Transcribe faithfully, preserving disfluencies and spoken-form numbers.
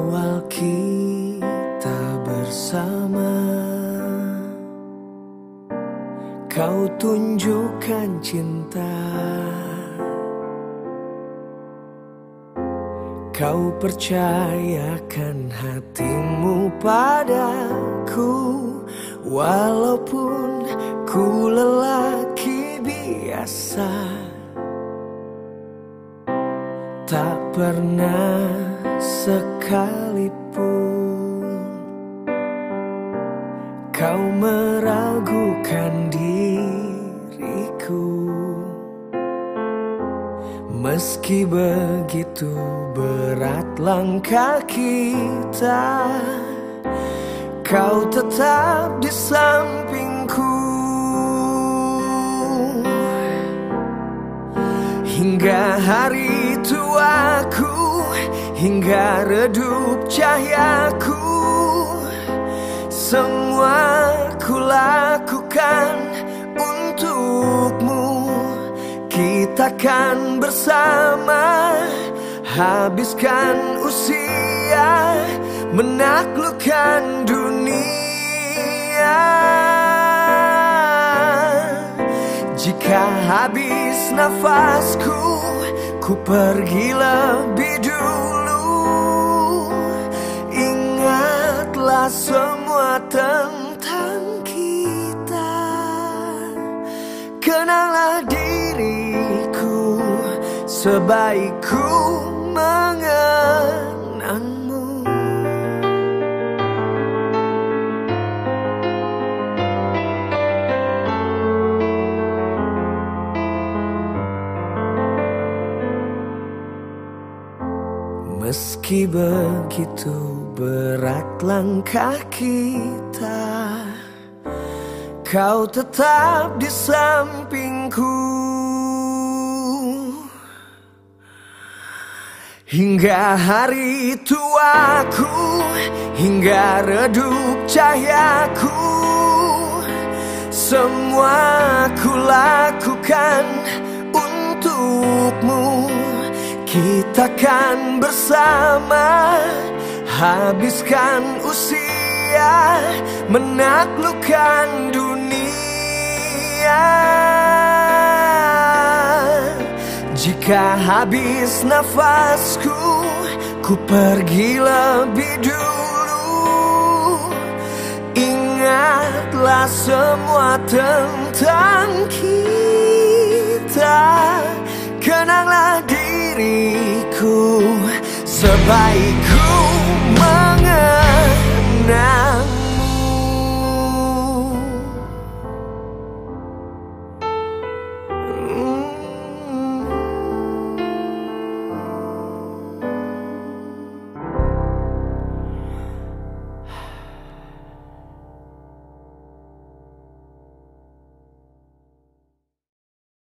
awal kita bersama, kau tunjukkan cinta. Kau percayakan hatimu padaku, walaupun ku lelaki biasa. Tak pernah sekalipun kau meragukan diriku. Meski begitu berat langkah kita, kau tetap di sampingku. Hingga hari tuaku, hingga redup cahayaku, semua ku lakukan untukmu. Kita kan bersama habiskan usia, menaklukkan dunia. Jika habis nafasku, ku pergi lebih dulu. Ingatlah semua tentang kita, kenanglah diriku sebaik ku mengenangmu. Meski begitu berat langkah kita, kau tetap di sampingku. Hingga hari tuaku, hingga redup cahayaku, semua ku lakukan untukmu. Kita kan bersama habiskan usia, menaklukkan dunia. Jika habis nafasku, ku pergi lebih dulu. Ingatlah semua tentang kita, kenanglah diriku sebaik